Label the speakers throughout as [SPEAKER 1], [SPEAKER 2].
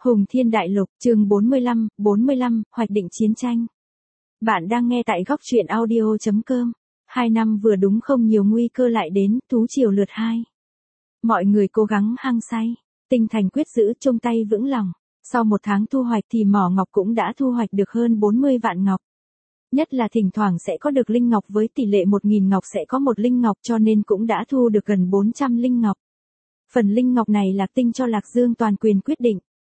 [SPEAKER 1] Hùng Thiên Đại Lục, chương 45, hoạch định chiến tranh. Bạn đang nghe tại góc truyện audio.com. 2 năm vừa đúng không nhiều nguy cơ lại đến, thú triều lượt 2. Mọi người cố gắng hăng say, tinh thành quyết giữ, chung tay vững lòng. Sau 1 tháng thu hoạch thì mỏ ngọc cũng đã thu hoạch được hơn 40 vạn ngọc. Nhất là thỉnh thoảng sẽ có được linh ngọc, với tỷ lệ 1.000 ngọc sẽ có 1 linh ngọc, cho nên cũng đã thu được gần 400 linh ngọc. Phần linh ngọc này Lạc Tinh cho Lạc Dương toàn quyền quyết định.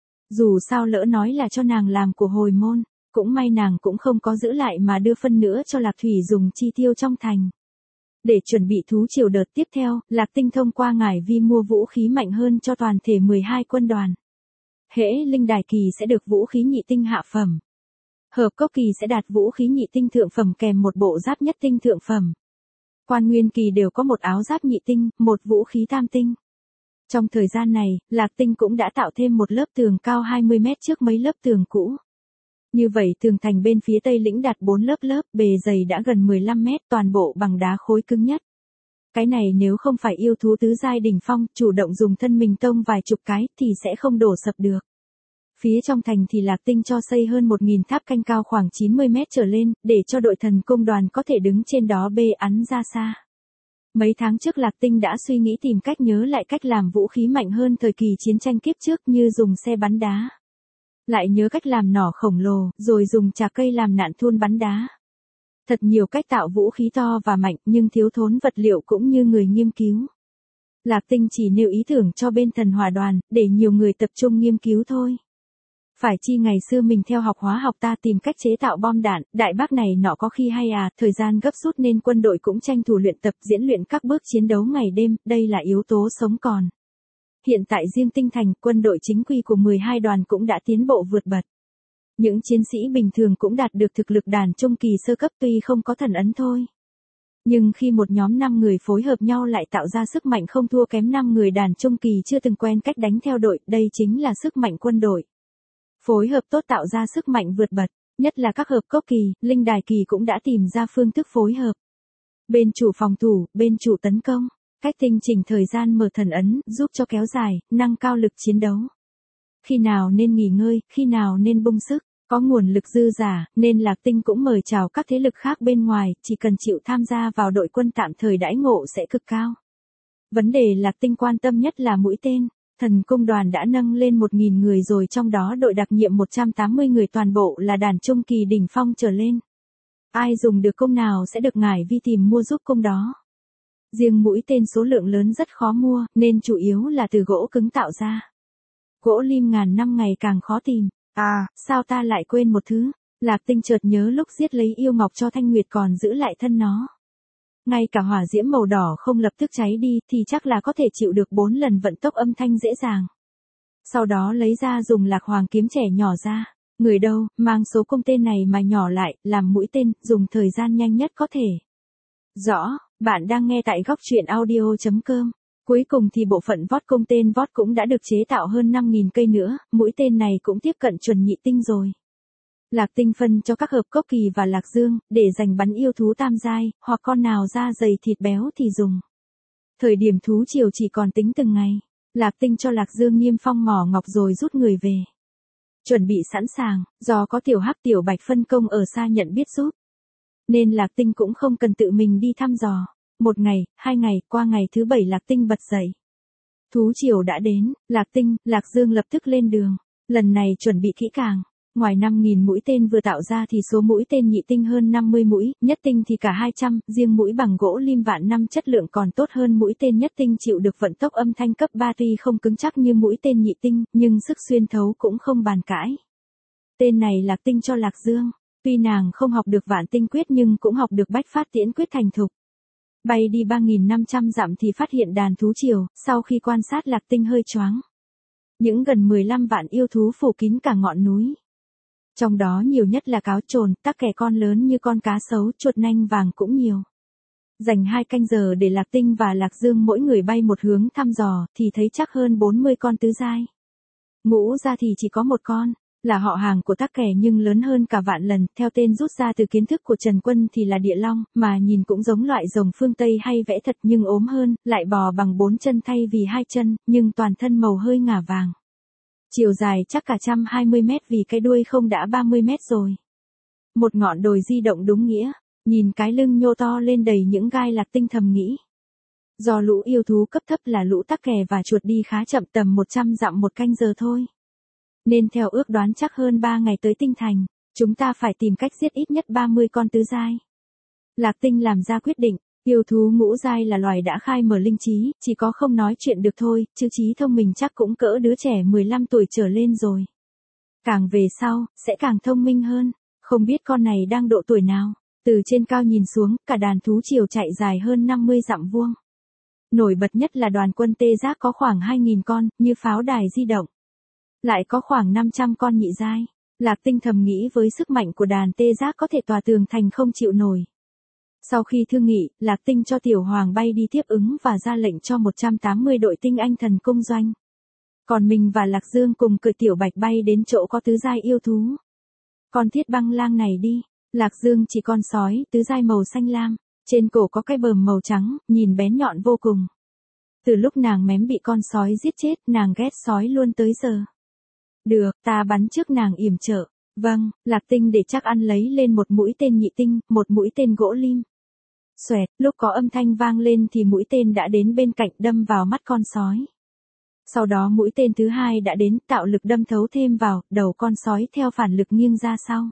[SPEAKER 1] Dù sao lỡ nói là cho nàng làm của hồi môn, cũng may nàng cũng không có giữ lại mà đưa phân nữa cho Lạc Thủy dùng chi tiêu trong thành. Để chuẩn bị thú triều đợt tiếp theo, Lạc Tinh thông qua Ngải Vi mua vũ khí mạnh hơn cho toàn thể 12 quân đoàn. Hễ linh đài kỳ sẽ được vũ khí nhị tinh hạ phẩm. Hợp cốc kỳ sẽ đạt vũ khí nhị tinh thượng phẩm kèm một bộ giáp nhất tinh thượng phẩm. Quan nguyên kỳ đều có một áo giáp nhị tinh, một vũ khí tam tinh. Trong thời gian này, Lạc Tinh cũng đã tạo thêm một lớp tường cao 20 mét trước mấy lớp tường cũ. Như vậy tường thành bên phía tây lĩnh đặt 4 lớp, bề dày đã gần 15 mét, toàn bộ bằng đá khối cứng nhất. Cái này nếu không phải yêu thú tứ giai đỉnh phong, chủ động dùng thân mình tông vài chục cái, thì sẽ không đổ sập được. Phía trong thành thì Lạc Tinh cho xây hơn 1.000 tháp canh cao khoảng 90 mét trở lên, để cho đội thần công đoàn có thể đứng trên đó bê ắn ra xa. Mấy tháng trước Lạc Tinh đã suy nghĩ tìm cách nhớ lại cách làm vũ khí mạnh hơn thời kỳ chiến tranh kiếp trước, như dùng xe bắn đá. Lại nhớ cách làm nỏ khổng lồ, rồi dùng trà cây làm nạn thun bắn đá. Thật nhiều cách tạo vũ khí to và mạnh, nhưng thiếu thốn vật liệu cũng như người nghiên cứu. Lạc Tinh chỉ nêu ý tưởng cho bên thần hỏa đoàn, để nhiều người tập trung nghiên cứu thôi. Phải chi ngày xưa mình theo học hóa học ta tìm cách chế tạo bom đạn, đại bác này nọ có khi hay à, thời gian gấp rút nên quân đội cũng tranh thủ luyện tập diễn luyện các bước chiến đấu ngày đêm, đây là yếu tố sống còn. Hiện tại riêng tinh thành, quân đội chính quy của 12 đoàn cũng đã tiến bộ vượt bật. Những chiến sĩ bình thường cũng đạt được thực lực đàn trung kỳ sơ cấp, tuy không có thần ấn thôi. Nhưng khi một nhóm 5 người phối hợp nhau lại tạo ra sức mạnh không thua kém 5 người đàn trung kỳ chưa từng quen cách đánh theo đội, đây chính là sức mạnh quân đội. Phối hợp tốt tạo ra sức mạnh vượt bật, nhất là các hợp cốc kỳ, linh đài kỳ cũng đã tìm ra phương thức phối hợp. Bên chủ phòng thủ, bên chủ tấn công, cách tinh chỉnh thời gian mở thần ấn, giúp cho kéo dài, nâng cao lực chiến đấu. Khi nào nên nghỉ ngơi, khi nào nên bung sức, có nguồn lực dư giả, nên Lạc Tinh cũng mời chào các thế lực khác bên ngoài, chỉ cần chịu tham gia vào đội quân tạm thời đãi ngộ sẽ cực cao. Vấn đề Lạc Tinh quan tâm nhất là mũi tên. Thần công đoàn đã nâng lên 1.000 người rồi, trong đó đội đặc nhiệm 180 người, toàn bộ là đàn trung kỳ đỉnh phong trở lên. Ai dùng được công nào sẽ được Ngải Vi tìm mua giúp công đó. Riêng mũi tên số lượng lớn rất khó mua, nên chủ yếu là từ gỗ cứng tạo ra. Gỗ lim ngàn năm ngày càng khó tìm. À, sao ta lại quên một thứ. Lạc Tinh chợt nhớ lúc giết lấy yêu ngọc cho Thanh Nguyệt còn giữ lại thân nó. Ngay cả hỏa diễm màu đỏ không lập tức cháy đi thì chắc là có thể chịu được 4 lần vận tốc âm thanh dễ dàng. Sau đó lấy ra dùng lạc hoàng kiếm trẻ nhỏ ra. Người đâu, mang số cung tên này mà nhỏ lại, làm mũi tên, dùng thời gian nhanh nhất có thể. Rõ, bạn đang nghe tại góc truyện audio.com. Cuối cùng thì bộ phận vót cung tên vót cũng đã được chế tạo hơn 5.000 cây nữa, mũi tên này cũng tiếp cận chuẩn nhị tinh rồi. Lạc Tinh phân cho các hợp cốc kỳ và Lạc Dương, để dành bắn yêu thú tam giai, hoặc con nào da dày thịt béo thì dùng. Thời điểm thú triều chỉ còn tính từng ngày, Lạc Tinh cho Lạc Dương niêm phong mỏ ngọc rồi rút người về. Chuẩn bị sẵn sàng, do có tiểu hắc tiểu bạch phân công ở xa nhận biết giúp. Nên Lạc Tinh cũng không cần tự mình đi thăm dò. 1 ngày, 2 ngày, qua ngày thứ 7 Lạc Tinh bật dậy. Thú triều đã đến, Lạc Tinh, Lạc Dương lập tức lên đường. Lần này chuẩn bị kỹ càng. Ngoài 5.000 mũi tên vừa tạo ra thì số mũi tên nhị tinh hơn 50 mũi, nhất tinh thì cả 200, riêng mũi bằng gỗ lim vạn năm chất lượng còn tốt hơn mũi tên nhất tinh chịu được vận tốc âm thanh cấp 3, tuy không cứng chắc như mũi tên nhị tinh, nhưng sức xuyên thấu cũng không bàn cãi. Tên này Lạc Tinh cho Lạc Dương, tuy nàng không học được vạn tinh quyết nhưng cũng học được bách phát tiễn quyết thành thục. Bay đi 3.500 dặm thì phát hiện đàn thú triều, sau khi quan sát Lạc Tinh hơi choáng. Những gần 15 vạn yêu thú phủ kín cả ngọn núi. Trong đó nhiều nhất là cáo trồn, tắc kè con lớn như con cá sấu, chuột nanh vàng cũng nhiều. Dành 2 canh giờ để Lạc Tinh và Lạc Dương mỗi người bay một hướng thăm dò, thì thấy chắc hơn 40 con tứ giai. Ngũ ra thì chỉ có 1 con, là họ hàng của tắc kè nhưng lớn hơn cả vạn lần, theo tên rút ra từ kiến thức của Trần Quân thì là địa long, mà nhìn cũng giống loại rồng phương Tây hay vẽ thật nhưng ốm hơn, lại bò bằng 4 chân thay vì 2 chân, nhưng toàn thân màu hơi ngả vàng. Chiều dài chắc cả 120 mét vì cái đuôi không đã 30 mét rồi. Một ngọn đồi di động đúng nghĩa, nhìn cái lưng nhô to lên đầy những gai Lạc Tinh thầm nghĩ. Do lũ yêu thú cấp thấp là lũ tắc kè và chuột đi khá chậm tầm 100 dặm một canh giờ thôi. Nên theo ước đoán chắc hơn 3 ngày tới tinh thành, chúng ta phải tìm cách giết ít nhất 30 con tứ giai. Lạc Tinh làm ra quyết định, yêu thú ngũ giai là loài đã khai mở linh trí, chỉ có không nói chuyện được thôi, chứ trí thông minh chắc cũng cỡ đứa trẻ 15 tuổi trở lên rồi. Càng về sau, sẽ càng thông minh hơn, không biết con này đang độ tuổi nào. Từ trên cao nhìn xuống, cả đàn thú triều chạy dài hơn 50 dặm vuông. Nổi bật nhất là đoàn quân tê giác có khoảng 2.000 con, như pháo đài di động. Lại có khoảng 500 con nhị giai. Lạc Tinh thầm nghĩ với sức mạnh của đàn tê giác có thể tòa tường thành không chịu nổi. Sau khi thương nghị, Lạc Tinh cho Tiểu Hoàng bay đi tiếp ứng và ra lệnh cho 180 đội tinh anh thần cung doanh. Còn mình và Lạc Dương cùng cưỡi Tiểu Bạch bay đến chỗ có tứ giai yêu thú. Con Thiết Băng Lang này đi. Lạc Dương chỉ con sói, tứ giai màu xanh lam, trên cổ có cái bờm màu trắng, nhìn bén nhọn vô cùng. Từ lúc nàng mém bị con sói giết chết, nàng ghét sói luôn tới giờ. Được, ta bắn trước nàng yểm trợ. Vâng, Lạc Tinh để chắc ăn lấy lên một mũi tên nhị tinh, một mũi tên gỗ lim. Xoẹt, lúc có âm thanh vang lên thì mũi tên đã đến bên cạnh đâm vào mắt con sói. Sau đó mũi tên thứ hai đã đến tạo lực đâm thấu thêm vào, đầu con sói theo phản lực nghiêng ra sau.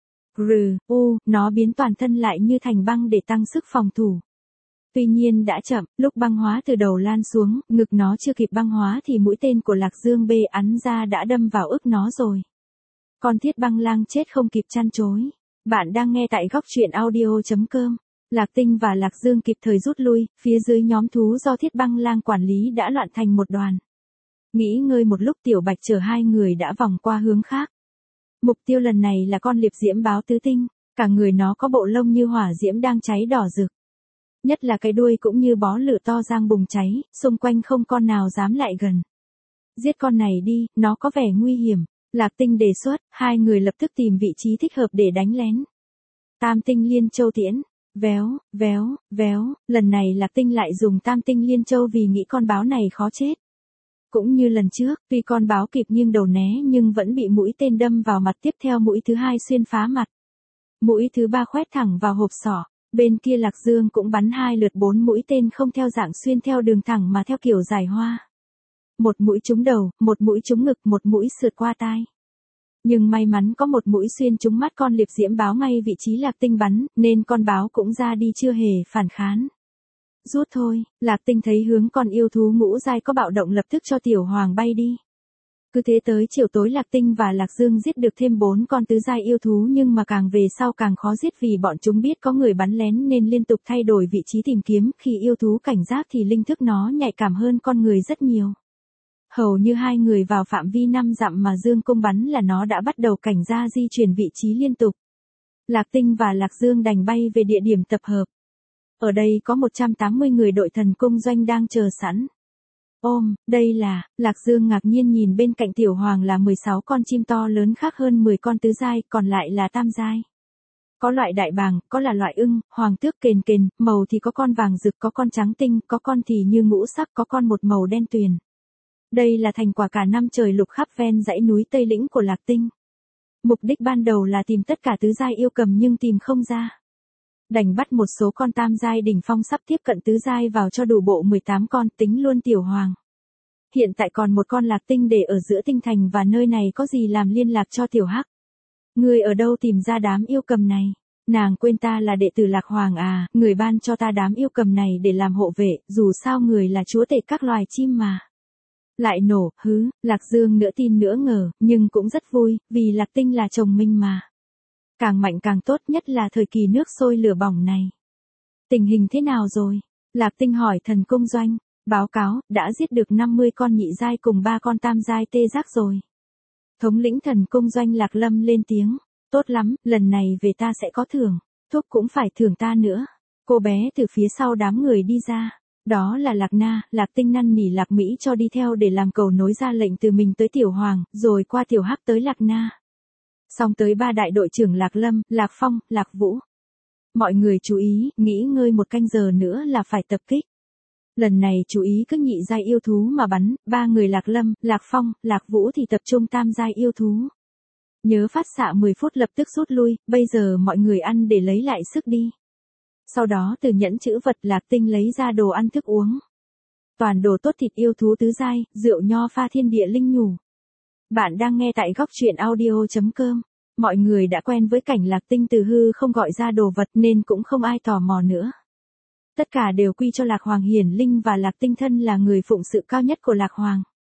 [SPEAKER 1] Nó biến toàn thân lại như thành băng để tăng sức phòng thủ. Tuy nhiên đã chậm, lúc băng hóa từ đầu lan xuống, ngực nó chưa kịp băng hóa thì mũi tên của Lạc Dương bê ắn ra đã đâm vào ức nó rồi. Con Thiết Băng Lang chết không kịp chăn chối. Bạn đang nghe tại góc truyện audio.com. Lạc Tinh và Lạc Dương kịp thời rút lui, phía dưới nhóm thú do Thiết Băng Lang quản lý đã loạn thành một đoàn. Nghỉ ngơi một lúc Tiểu Bạch chở hai người đã vòng qua hướng khác. Mục tiêu lần này là con liệp diễm báo tứ tinh, cả người nó có bộ lông như hỏa diễm đang cháy đỏ rực. Nhất là cái đuôi cũng như bó lửa to giang bùng cháy, xung quanh không con nào dám lại gần. Giết con này đi, nó có vẻ nguy hiểm. Lạc Tinh đề xuất, hai người lập tức tìm vị trí thích hợp để đánh lén. Tam tinh liên châu tiễn, véo, lần này Lạc Tinh lại dùng tam tinh liên châu vì nghĩ con báo này khó chết. Cũng như lần trước, tuy con báo kịp nghiêng đầu né nhưng vẫn bị mũi tên đâm vào mặt, tiếp theo mũi thứ hai xuyên phá mặt. Mũi thứ ba khoét thẳng vào hộp sọ, bên kia Lạc Dương cũng bắn 2 lượt 4 mũi tên không theo dạng xuyên theo đường thẳng mà theo kiểu giải hoa. Một mũi trúng đầu, một mũi trúng ngực, một mũi sượt qua tai. Nhưng may mắn có một mũi xuyên trúng mắt con liệp diễm báo ngay vị trí Lạc Tinh bắn, nên con báo cũng ra đi chưa hề phản kháng. Rút thôi, Lạc Tinh thấy hướng con yêu thú ngũ giai có bạo động lập tức cho Tiểu Hoàng bay đi. Cứ thế tới chiều tối Lạc Tinh và Lạc Dương giết được thêm 4 con tứ giai yêu thú, nhưng mà càng về sau càng khó giết vì bọn chúng biết có người bắn lén nên liên tục thay đổi vị trí tìm kiếm, khi yêu thú cảnh giác thì linh thức nó nhạy cảm hơn con người rất nhiều. Hầu như hai người vào phạm vi 5 dặm mà Dương công bắn là nó đã bắt đầu cảnh giác di chuyển vị trí liên tục. Lạc Tinh và Lạc Dương đành bay về địa điểm tập hợp. Ở đây có 180 người đội thần cung doanh đang chờ sẵn. Đây là, Lạc Dương ngạc nhiên nhìn bên cạnh Tiểu Hoàng là 16 con chim to lớn khác hơn 10 con tứ giai, còn lại là tam giai. Có loại đại bàng, có là loại ưng, hoàng tước kền kền, màu thì có con vàng rực, có con trắng tinh, có con thì như ngũ sắc, có con một màu đen tuyền. Đây là thành quả cả năm trời lục khắp ven dãy núi Tây Lĩnh của Lạc Tinh. Mục đích ban đầu là tìm tất cả tứ giai yêu cầm nhưng tìm không ra. Đành bắt một số con tam giai đỉnh phong sắp tiếp cận tứ giai vào cho đủ bộ 18 con, tính luôn Tiểu Hoàng. Hiện tại còn một con Lạc Tinh để ở giữa tinh thành và nơi này có gì làm liên lạc cho Tiểu Hắc. Người ở đâu tìm ra đám yêu cầm này? Nàng quên ta là đệ tử Lạc Hoàng à, người ban cho ta đám yêu cầm này để làm hộ vệ, dù sao người là chúa tể các loài chim mà. Lại nổ, Lạc Dương nửa tin nửa ngờ, nhưng cũng rất vui, vì Lạc Tinh là chồng mình mà. Càng mạnh càng tốt, nhất là thời kỳ nước sôi lửa bỏng này. Tình hình thế nào rồi? Lạc Tinh hỏi thần cung doanh. Báo cáo, đã giết được 50 con nhị giai cùng 3 con tam giai tê giác rồi. Thống lĩnh thần cung doanh Lạc Lâm lên tiếng. Tốt lắm, lần này về ta sẽ có thưởng. Thúc cũng phải thưởng ta nữa. Cô bé từ phía sau đám người đi ra. Đó là Lạc Na. Lạc Tinh năn nỉ Lạc Mỹ cho đi theo để làm cầu nối ra lệnh từ mình tới Tiểu Hoàng, rồi qua Tiểu Hắc tới Lạc Na. Xong tới 3 đại đội trưởng Lạc Lâm, Lạc Phong, Lạc Vũ. Mọi người chú ý, nghỉ ngơi 1 canh giờ nữa là phải tập kích. Lần này chú ý cứ nhị giai yêu thú mà bắn, 3 người Lạc Lâm, Lạc Phong, Lạc Vũ thì tập trung tam giai yêu thú. Nhớ phát xạ 10 phút lập tức rút lui, bây giờ mọi người ăn để lấy lại sức đi. Sau đó từ nhẫn trữ vật Lạc Tinh lấy ra đồ ăn thức uống. Toàn đồ tốt thịt yêu thú tứ giai, rượu nho pha thiên địa linh nhủ. Bạn đang nghe tại góc truyện audio.com. Mọi người đã quen với cảnh Lạc Tinh từ hư không gọi ra đồ vật nên cũng không ai tò mò nữa. Tất cả đều quy cho Lạc Hoàng hiển linh và Lạc Tinh thân là người phụng sự cao nhất của Lạc Hoàng.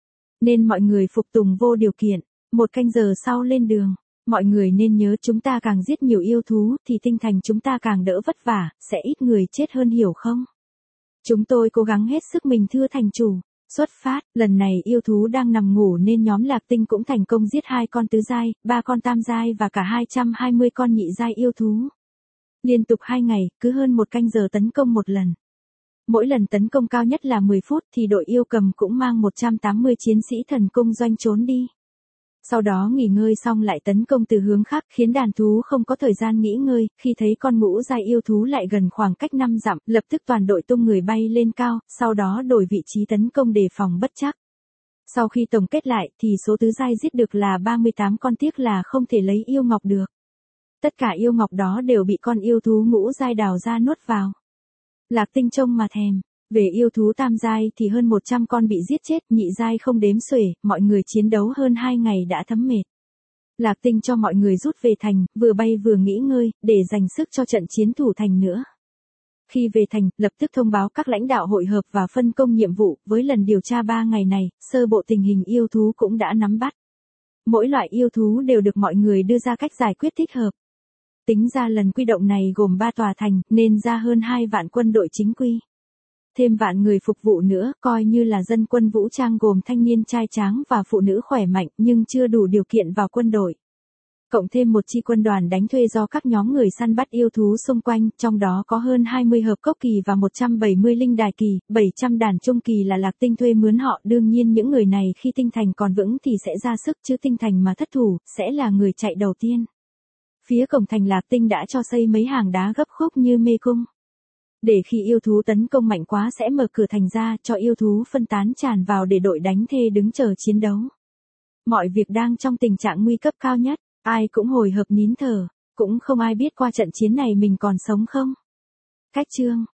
[SPEAKER 1] Nên mọi người phục tùng vô điều kiện. 1 canh giờ sau lên đường, mọi người nên nhớ chúng ta càng giết nhiều yêu thú thì tinh thành chúng ta càng đỡ vất vả, sẽ ít người chết hơn hiểu không? Chúng tôi cố gắng hết sức mình thưa thành chủ. Xuất phát, lần này yêu thú đang nằm ngủ nên nhóm Lạc Tinh cũng thành công giết 2 con tứ giai, 3 con tam giai và cả 220 con nhị giai yêu thú. Liên tục 2 ngày, cứ hơn 1 canh giờ tấn công một lần. Mỗi lần tấn công cao nhất là 10 phút thì đội yêu cầm cũng mang 180 chiến sĩ thần cung doanh trốn đi. Sau đó nghỉ ngơi xong lại tấn công từ hướng khác khiến đàn thú không có thời gian nghỉ ngơi, khi thấy con ngũ giai yêu thú lại gần khoảng cách 5 dặm, lập tức toàn đội tung người bay lên cao, sau đó đổi vị trí tấn công đề phòng bất trắc. Sau khi tổng kết lại thì số tứ giai giết được là 38 con, tiếc là không thể lấy yêu ngọc được. Tất cả yêu ngọc đó đều bị con yêu thú ngũ giai đào ra nuốt vào. Lạc Tinh trông mà thèm. Về yêu thú tam giai thì hơn 100 con bị giết chết, nhị giai không đếm xuể, mọi người chiến đấu hơn 2 ngày đã thấm mệt. Lạc Tinh cho mọi người rút về thành, vừa bay vừa nghỉ ngơi, để dành sức cho trận chiến thủ thành nữa. Khi về thành, lập tức thông báo các lãnh đạo hội hợp và phân công nhiệm vụ, với lần điều tra 3 ngày này, sơ bộ tình hình yêu thú cũng đã nắm bắt. Mỗi loại yêu thú đều được mọi người đưa ra cách giải quyết thích hợp. Tính ra lần quy động này gồm 3 tòa thành, nên ra hơn 2 vạn quân đội chính quy. Thêm vạn người phục vụ nữa, coi như là dân quân vũ trang gồm thanh niên trai tráng và phụ nữ khỏe mạnh nhưng chưa đủ điều kiện vào quân đội. Cộng thêm một chi quân đoàn đánh thuê do các nhóm người săn bắt yêu thú xung quanh, trong đó có hơn 20 hợp cốc kỳ và 170 linh đài kỳ, 700 đàn trung kỳ là Lạc Tinh thuê mướn họ. Đương nhiên những người này khi tinh thành còn vững thì sẽ ra sức, chứ tinh thành mà thất thủ, sẽ là người chạy đầu tiên. Phía cổng thành Lạc Tinh đã cho xây mấy hàng đá gấp khúc như mê cung. Để khi yêu thú tấn công mạnh quá sẽ mở cửa thành ra cho yêu thú phân tán tràn vào để đội đánh thê đứng chờ chiến đấu. Mọi việc đang trong tình trạng nguy cấp cao nhất, ai cũng hồi hộp nín thở, cũng không ai biết qua trận chiến này mình còn sống không. Cách chương